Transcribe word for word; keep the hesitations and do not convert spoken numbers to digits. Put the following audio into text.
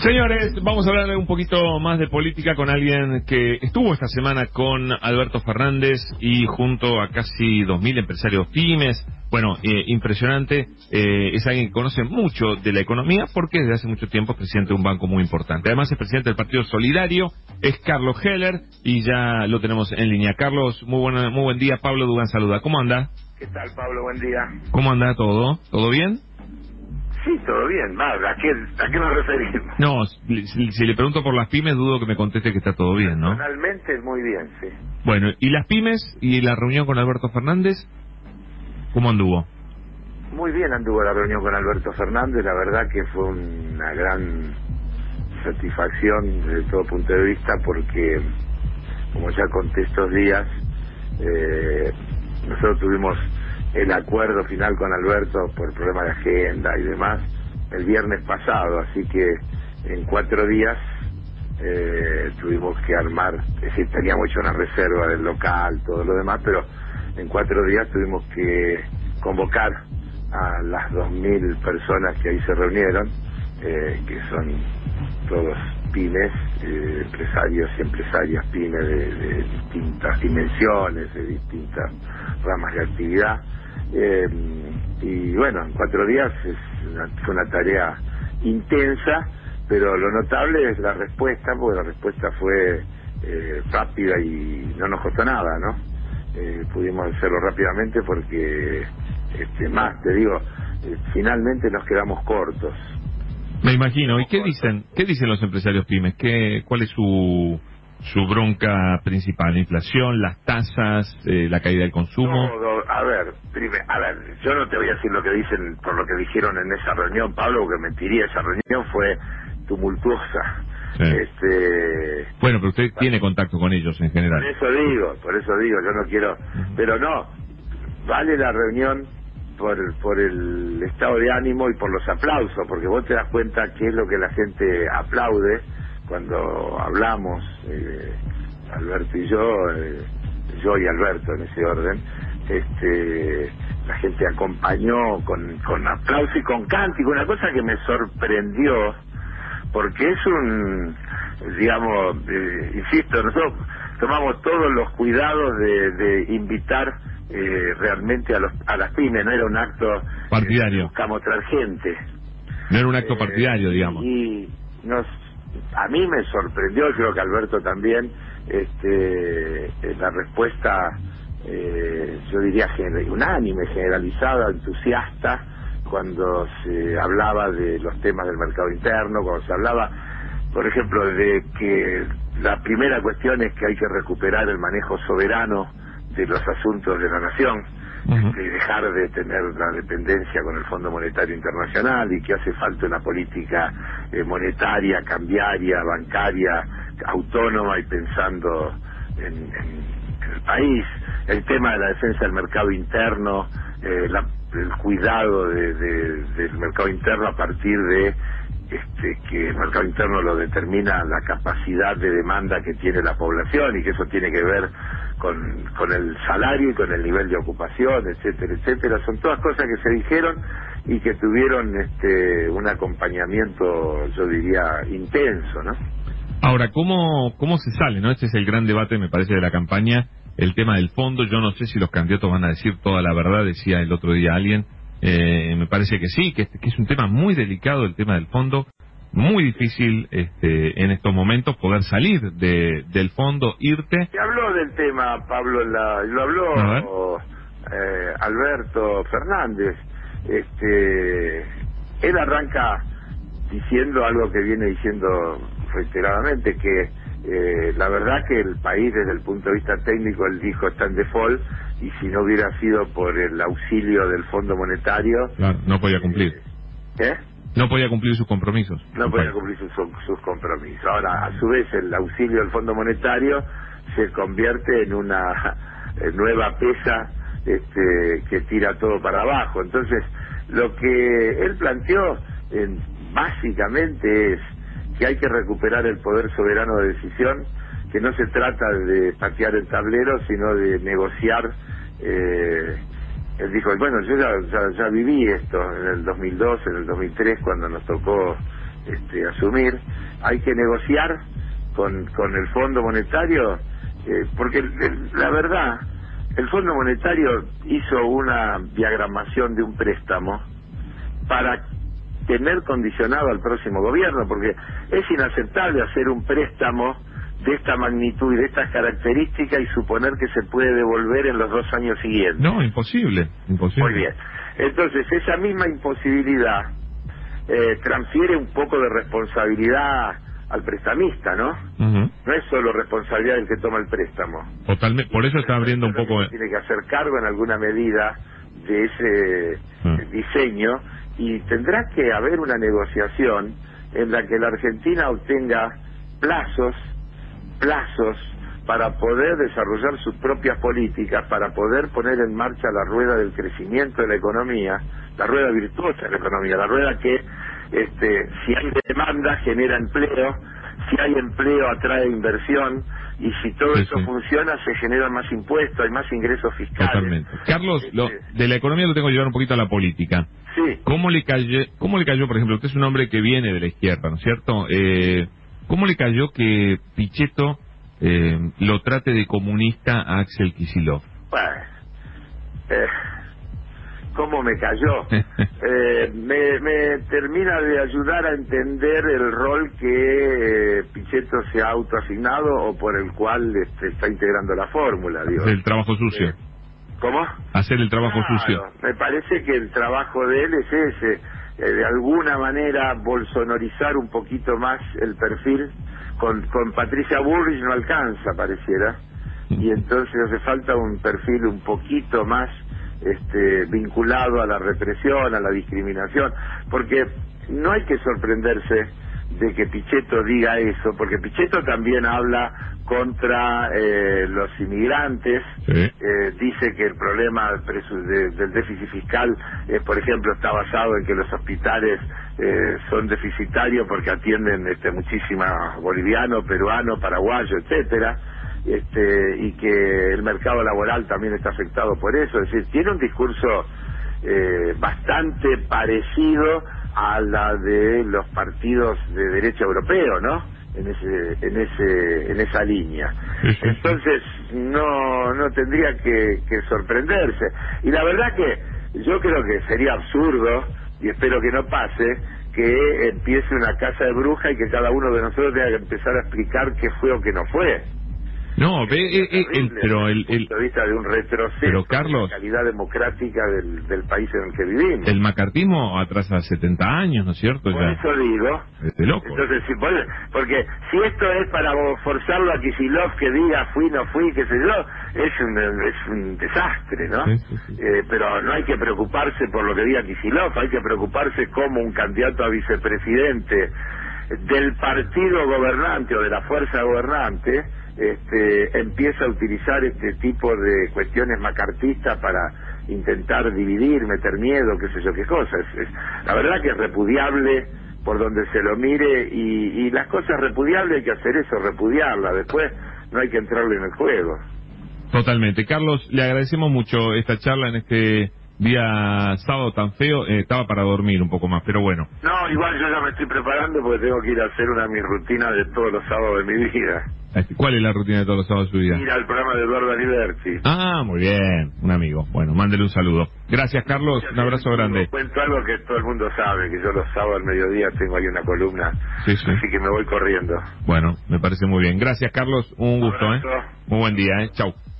Señores, vamos a hablar un poquito más de política con alguien que estuvo esta semana con Alberto Fernández y junto a casi dos mil empresarios pymes. Bueno, eh, impresionante. Eh, es alguien que conoce mucho de la economía porque desde hace mucho tiempo es presidente de un banco muy importante. Además es presidente del Partido Solidario, es Carlos Heller y ya lo tenemos en línea. Carlos, muy, buena, muy buen día. Pablo Dugan saluda. ¿Cómo anda? ¿Qué tal, Pablo? Buen día. ¿Cómo anda todo? ¿Todo bien? Sí, todo bien. Va, ¿a qué, a qué nos referimos? No, si, si le pregunto por las pymes, dudo que me conteste que está todo bien, ¿no? Personalmente, muy bien, sí. Bueno, ¿y las pymes y la reunión con Alberto Fernández? ¿Cómo anduvo? Muy bien anduvo la reunión con Alberto Fernández. La verdad que fue una gran satisfacción desde todo punto de vista porque, como ya conté estos días, eh, nosotros tuvimos el acuerdo final con Alberto por problema de agenda y demás el viernes pasado, así que en cuatro días eh, tuvimos que armar, es decir, teníamos hecho una reserva del local, todo lo demás, pero en cuatro días tuvimos que convocar a las dos mil personas que ahí se reunieron, eh, que son todos pymes, eh, empresarios y empresarias pymes de, de distintas dimensiones, de distintas ramas de actividad. Eh, y bueno, en cuatro días es una, fue una tarea intensa, pero lo notable es la respuesta, porque la respuesta fue eh, rápida y no nos costó nada, ¿no? Eh, pudimos hacerlo rápidamente porque, este, más, te digo, eh, finalmente nos quedamos cortos. Me imagino. ¿Y qué dicen? ¿Qué dicen los empresarios pymes? ¿Qué, cuál es su su bronca principal? ¿La inflación, las tasas, eh, la caída del consumo? Todo, a ver, primero, a ver, yo no te voy a decir lo que dicen por lo que dijeron en esa reunión, Pablo, porque mentiría. Esa reunión fue tumultuosa. Sí. Este, bueno, pero usted tiene contacto con ellos en general. Por eso digo, por eso digo, yo no quiero, uh-huh. Pero no, vale la reunión por por el estado de ánimo y por los aplausos, porque vos te das cuenta qué es lo que la gente aplaude cuando hablamos, eh, Alberto y yo, eh, yo y Alberto en ese orden. Este, la gente acompañó con, con aplauso y con cántico, una cosa que me sorprendió, porque es un, digamos, eh, insisto, nosotros tomamos todos los cuidados de, de invitar eh, realmente a los a las pymes, no era un acto partidario, eh, buscamos traer gente, no era un acto eh, partidario, y, digamos, y nos, a mí me sorprendió, y creo que Alberto también, este la respuesta, eh, yo diría unánime, generalizada, entusiasta, cuando se hablaba de los temas del mercado interno, cuando se hablaba, por ejemplo, de que la primera cuestión es que hay que recuperar el manejo soberano de los asuntos de la nación, uh-huh. y dejar de tener la dependencia con el Fondo Monetario Internacional, y que hace falta una política eh, monetaria, cambiaria, bancaria, autónoma y pensando en, en, en el país. El tema de la defensa del mercado interno, eh, la el cuidado de, de, del mercado interno a partir de este, que el mercado interno lo determina la capacidad de demanda que tiene la población, y que eso tiene que ver con, con el salario y con el nivel de ocupación, etcétera, etcétera. Son todas cosas que se dijeron y que tuvieron este, un acompañamiento, yo diría, intenso, ¿no? Ahora, ¿cómo, cómo se sale, no? Este es el gran debate, me parece, de la campaña. El tema del fondo, yo no sé si los candidatos van a decir toda la verdad, decía el otro día alguien, eh, me parece que sí, que, que es un tema muy delicado el tema del fondo, muy difícil este, en estos momentos poder salir de, del fondo, irte. Se habló del tema, Pablo, la, lo habló eh, Alberto Fernández, este, él arranca diciendo algo que viene diciendo reiteradamente, que Eh, la verdad que el país desde el punto de vista técnico, él dijo, está en default, y si no hubiera sido por el auxilio del Fondo Monetario, claro, no podía cumplir. ¿eh? No podía cumplir sus compromisos. No podía cumplir sus, sus compromisos. Ahora, a su vez, el auxilio del Fondo Monetario se convierte en una nueva pesa este, que tira todo para abajo. Entonces, lo que él planteó eh, básicamente es que hay que recuperar el poder soberano de decisión, que no se trata de patear el tablero, sino de negociar. Eh, él dijo, bueno, yo ya, ya, ya viví esto en el dos mil dos, en el dos mil tres, cuando nos tocó este, asumir. Hay que negociar con, con el Fondo Monetario, eh, porque el, el, la verdad, el Fondo Monetario hizo una diagramación de un préstamo para tener condicionado al próximo gobierno, porque es inaceptable hacer un préstamo de esta magnitud y de estas características y suponer que se puede devolver en los dos años siguientes. No, imposible, imposible. Muy bien. Entonces, esa misma imposibilidad eh, transfiere un poco de responsabilidad al prestamista, ¿no? Uh-huh. No es solo responsabilidad del que toma el préstamo. Totalmente, por eso está abriendo un poco... Tiene que hacer cargo en alguna medida de ese uh-huh. diseño, y tendrá que haber una negociación en la que la Argentina obtenga plazos, plazos para poder desarrollar sus propias políticas, para poder poner en marcha la rueda del crecimiento de la economía, la rueda virtuosa de la economía, la rueda que, este, si hay demanda, genera empleo, si hay empleo, atrae inversión, y si todo sí, eso sí. funciona, se generan más impuestos, hay más ingresos fiscales. Totalmente. Carlos, este... lo, de la economía lo tengo que llevar un poquito a la política. Sí. ¿Cómo le cayó, cómo le cayó, por ejemplo, usted es un hombre que viene de la izquierda, ¿no es cierto? Eh, ¿Cómo le cayó que Pichetto eh, lo trate de comunista a Axel Kicillof? Bueno, eh, ¿cómo me cayó? eh, me, me termina de ayudar a entender el rol que eh, Pichetto se ha autoasignado o por el cual este, está integrando la fórmula, digo. El trabajo sucio. Eh, ¿Cómo? Hacer el trabajo claro, sucio. Me parece que el trabajo de él es ese, eh, de alguna manera bolsonorizar un poquito más el perfil. Con, con Patricia Bullrich no alcanza, pareciera, y entonces hace falta un perfil un poquito más este, vinculado a la represión, a la discriminación, porque no hay que sorprenderse de que Pichetto diga eso, porque Pichetto también habla contra eh, los inmigrantes, sí. eh, dice que el problema de, del déficit fiscal, eh, por ejemplo, está basado en que los hospitales eh, son deficitarios porque atienden este, muchísimos bolivianos, peruanos, paraguayos, etcétera, este, y que el mercado laboral también está afectado por eso. Es decir, tiene un discurso eh, bastante parecido a la de los partidos de derecha europeo, ¿no? En ese, en ese, en esa línea. Entonces no, no tendría que, que sorprenderse. Y la verdad que yo creo que sería absurdo, y espero que no pase, que empiece una casa de bruja y que cada uno de nosotros tenga que empezar a explicar qué fue o qué no fue. No, ve, eh, eh, el, pero el, el punto de vista de un retroceso pero Carlos, de la calidad democrática del, del país en el que vivimos. El macartismo atrasa setenta años, ¿no es cierto? Por ya. eso digo. Este loco. Entonces, si, porque si esto es para forzarlo a Kicillof que diga fui, no fui, qué sé yo, es un, es un desastre, ¿no? Sí, sí, sí. Eh, pero no hay que preocuparse por lo que diga Kicillof, hay que preocuparse como un candidato a vicepresidente del partido gobernante o de la fuerza gobernante este, empieza a utilizar este tipo de cuestiones macartistas para intentar dividir, meter miedo, qué sé yo qué cosa. Es, es, la verdad que es repudiable por donde se lo mire, y, y las cosas repudiables hay que hacer eso, repudiarlas, después no hay que entrarle en el juego. Totalmente. Carlos, le agradecemos mucho esta charla en este día sábado tan feo. Eh, estaba para dormir un poco más, pero bueno. No, igual yo ya me estoy preparando porque tengo que ir a hacer una de mis rutinas de todos los sábados de mi vida. ¿Cuál es la rutina de todos los sábados de su vida? Ir al programa de Eduardo Aliberti. Ah, muy bien, un amigo. Bueno, mándele un saludo. Gracias, Carlos, un abrazo grande. Cuento algo que todo el mundo sabe, que yo los sábados al mediodía tengo ahí una columna, sí, sí. Así que me voy corriendo. Bueno, me parece muy bien. Gracias, Carlos, un gusto, Abrazo. ¿eh? Muy buen día, ¿eh? Chau.